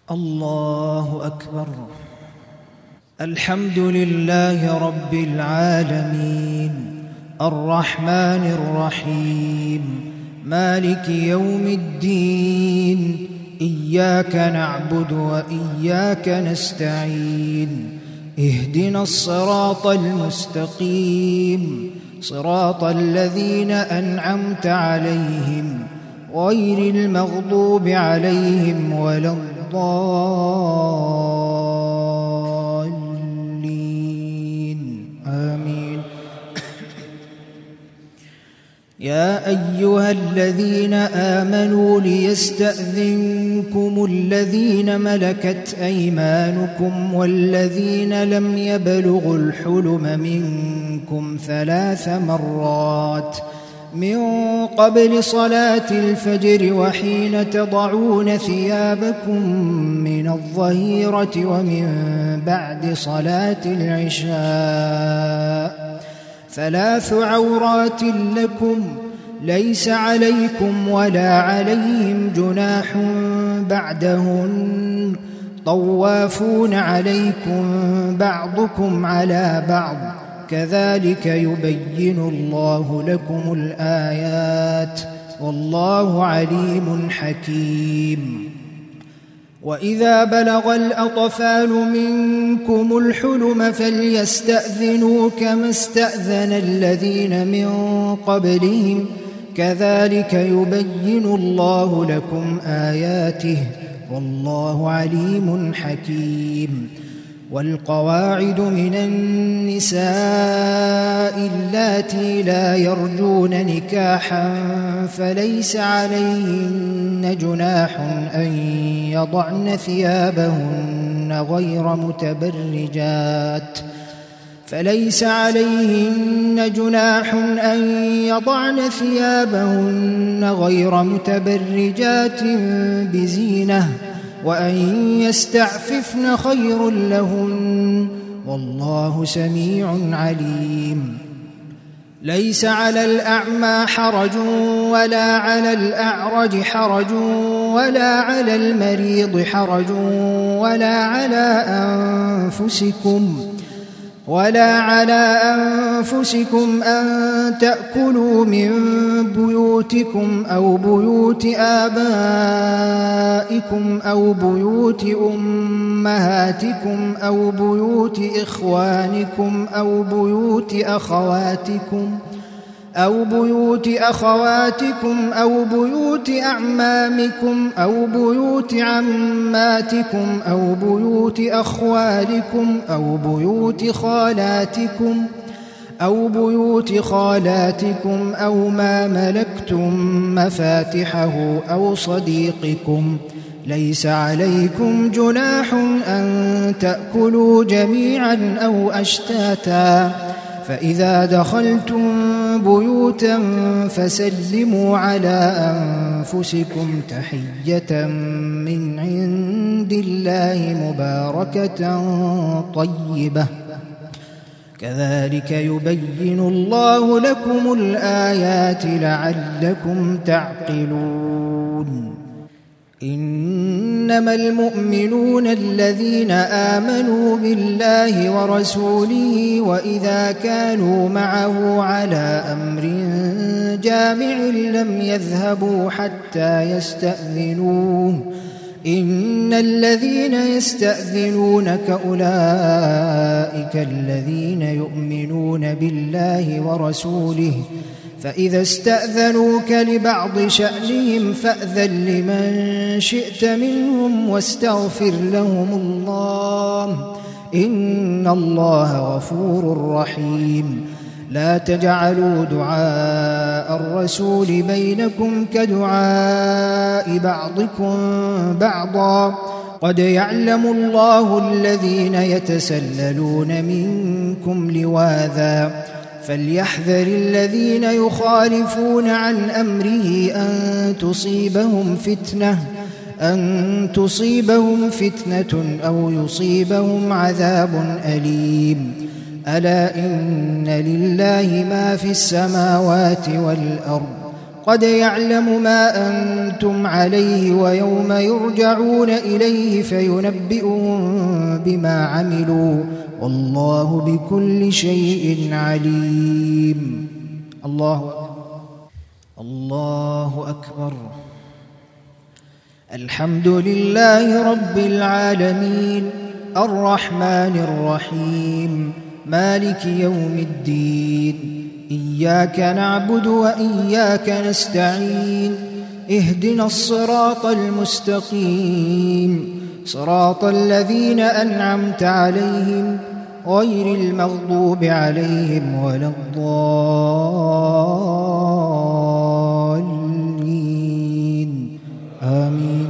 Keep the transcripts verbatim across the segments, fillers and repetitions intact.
الله أكبر. الحمد لله رب العالمين، الرحمن الرحيم، مالك يوم الدين، إياك نعبد وإياك نستعين، اهدنا الصراط المستقيم، صراط الذين أنعمت عليهم غير المغضوب عليهم ولا الضالين، آمين. يا أيها الذين آمنوا ليستأذنكم الذين ملكت أيمانكم والذين لم يبلغوا الحلم منكم ثلاث مرات من قبل صلاة الفجر وحين تضعون ثيابكم من الظهيرة ومن بعد صلاة العشاء، ثلاث عورات لكم ليس عليكم ولا عليهم جناح بعدهن، طوافون عليكم بعضكم على بعض، كذلك يبين الله لكم الآيات والله عليم حكيم. وإذا بلغ الأطفال منكم الحلم فليستأذنوا كما استأذن الذين من قبلهم، كذلك يبين الله لكم آياته والله عليم حكيم. والقواعد من النساء اللاتي لا يرجون نكاحا فليس عليهن جناح أن يضعن ثيابهن غير متبرجات فليس عليهن جناح أن يضعن ثيابهن غير متبرجات بزينة، وأن يستعففن خير لهن والله سميع عليم. ليس على الأعمى حرج ولا على الأعرج حرج ولا على المريض حرج ولا على أنفسكم ولا على أنفسكم أن تأكلوا من بيوتكم أو بيوت آبائكم أو بيوت أمهاتكم أو بيوت إخوانكم أو بيوت أخواتكم أو بيوت أخواتكم أو بيوت أعمامكم أو بيوت عماتكم أو بيوت أخوالكم أو بيوت خالاتكم أو بيوت خالاتكم أو ما ملكتم مفاتحه أو صديقكم، ليس عليكم جناح أن تأكلوا جميعا أو أشتاتا، فإذا دخلتم بيوتا فسلموا على أنفسكم تحية من عند الله مباركة طيبة، كذلك يبين الله لكم الآيات لعلكم تعقلون. إنما المؤمنون الذين آمنوا بالله ورسوله وإذا كانوا معه على أمر جامع لم يذهبوا حتى يستأذنوه، إن الذين يستأذنونك أولئك الذين يؤمنون بالله ورسوله، فإذا استأذنوك لبعض شأنهم فأذن لمن شئت منهم واستغفر لهم الله، إن الله غفور رحيم. لا تجعلوا دعاء الرسول بينكم كدعاء بعضكم بعضا، قد يعلم الله الذين يتسللون منكم لواذا، فليحذر الذين يخالفون عن أمره أن تصيبهم فتنة أن تصيبهم فتنة أو يصيبهم عذاب أليم. ألا إن لله ما في السماوات والأرض قد يعلم ما أنتم عليه ويوم يرجعون إليه فينبئهم بما عملوا والله بكل شيء عليم. الله أكبر. الله أكبر. الحمد لله رب العالمين الرحمن الرحيم مالك يوم الدين إياك نعبد وإياك نستعين اهدنا الصراط المستقيم صراط الذين أنعمت عليهم غير المغضوب عليهم ولا الضالين آمين.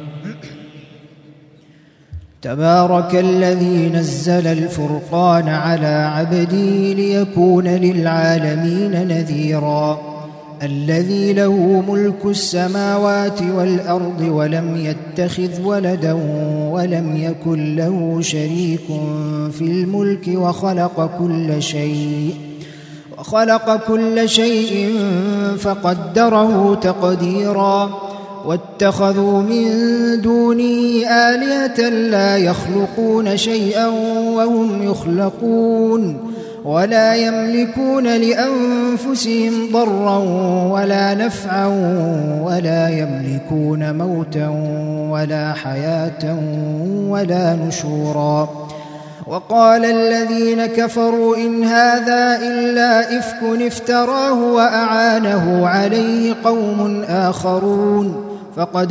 تبارك الذي نزل الفرقان على عبده ليكون للعالمين نذيرا الذي له ملك السماوات والأرض ولم يتخذ ولدا ولم يكن له شريك في الملك وخلق كل شيء وخلق كل شيء فقدره تقديرا واتخذوا من دونه آلهة لا يخلقون شيئا وهم يخلقون ولا يملكون لأنفسهم ضرا ولا نفعا ولا يملكون موتا ولا حياة ولا نشورا. وقال الذين كفروا إن هذا إلا إفك افتراه وأعانه عليه قوم آخرون فقد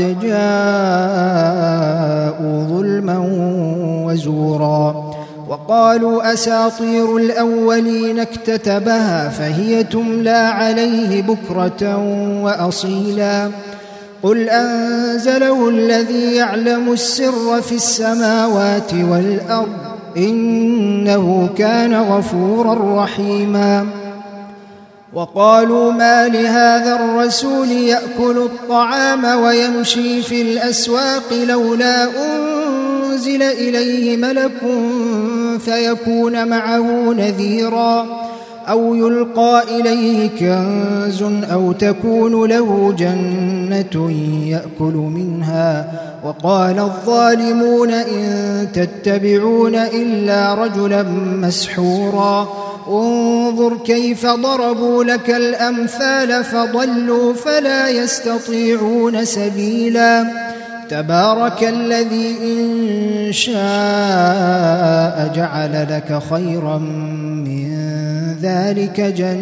جاءوا ظلما وزورا. وقالوا أساطير الأولين اكتتبها فهي تملى عليه بكرة وأصيلا قل أنزله الذي يعلم السر في السماوات والأرض إنه كان غفورا رحيما. وقالوا ما لهذا الرسول يأكل الطعام ويمشي في الأسواق لولا أنزل إليه ملك فيكون معه نذيرا أو يلقى إليه كنز أو تكون له جنة يأكل منها. وقال الظالمون إن تتبعون إلا رجلا مسحورا انظر كيف ضربوا لك الأمثال فضلوا فلا يستطيعون سبيلا. تبارك الذي إن شاء جعل لك خيرا من ذلك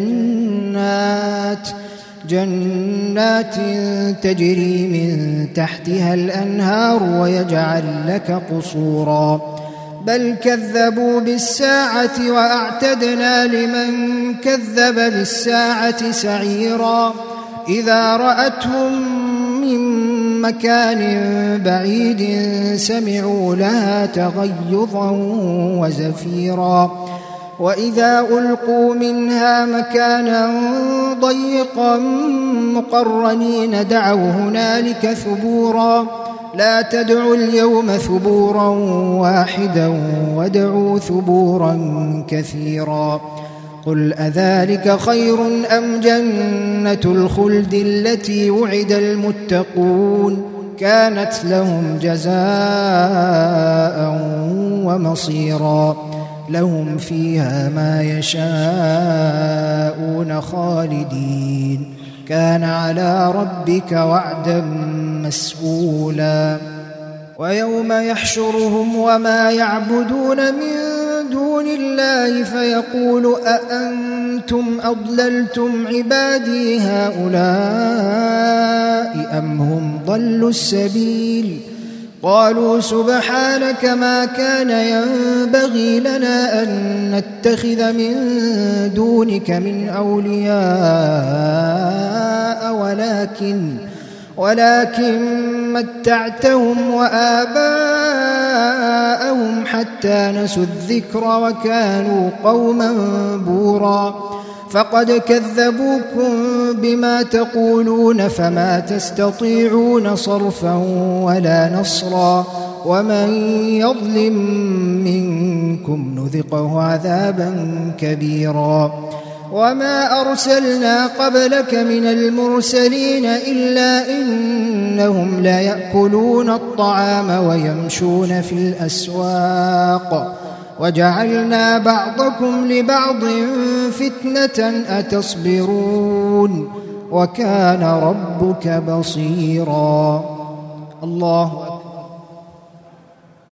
جنات جنات تجري من تحتها الأنهار ويجعل لك قصورا بل كذبوا بالساعة وأعتدنا لمن كذب بالساعة سعيرا. إذا رأتهم من مكان بعيد سمعوا لها تغيظا وزفيرا وإذا ألقوا منها مكانا ضيقا مقرنين دعوا هنالك ثبورا لا تدعوا اليوم ثبورا واحدا وادعوا ثبورا كثيرا. قل أذلك خير أم جنة الخلد التي وعد المتقون كانت لهم جزاء ومصيرا لهم فيها ما يشاءون خالدين كان على ربك وعدا مسئولا. ويوم يحشرهم وما يعبدون من دون الله فيقول أأنتم أضللتم عبادي هؤلاء أم هم ضلوا السبيل قالوا سبحانك ما كان ينبغي لنا أن نتخذ من دونك من أولياء ولكن ولكن متعتهم وآباءهم حتى نسوا الذكر وكانوا قوما بورا فقد كذبوكم بما تقولون فما تستطيعون صرفا ولا نصرا ومن يظلم منكم نذقه عذابا كبيرا. وما أرسلنا قبلك من المرسلين إلا إنهم ليأكلون الطعام ويمشون في الأسواق وجعلنا بعضكم لبعض فتنة أتصبرون وكان ربك بصيرا. الله أكبر.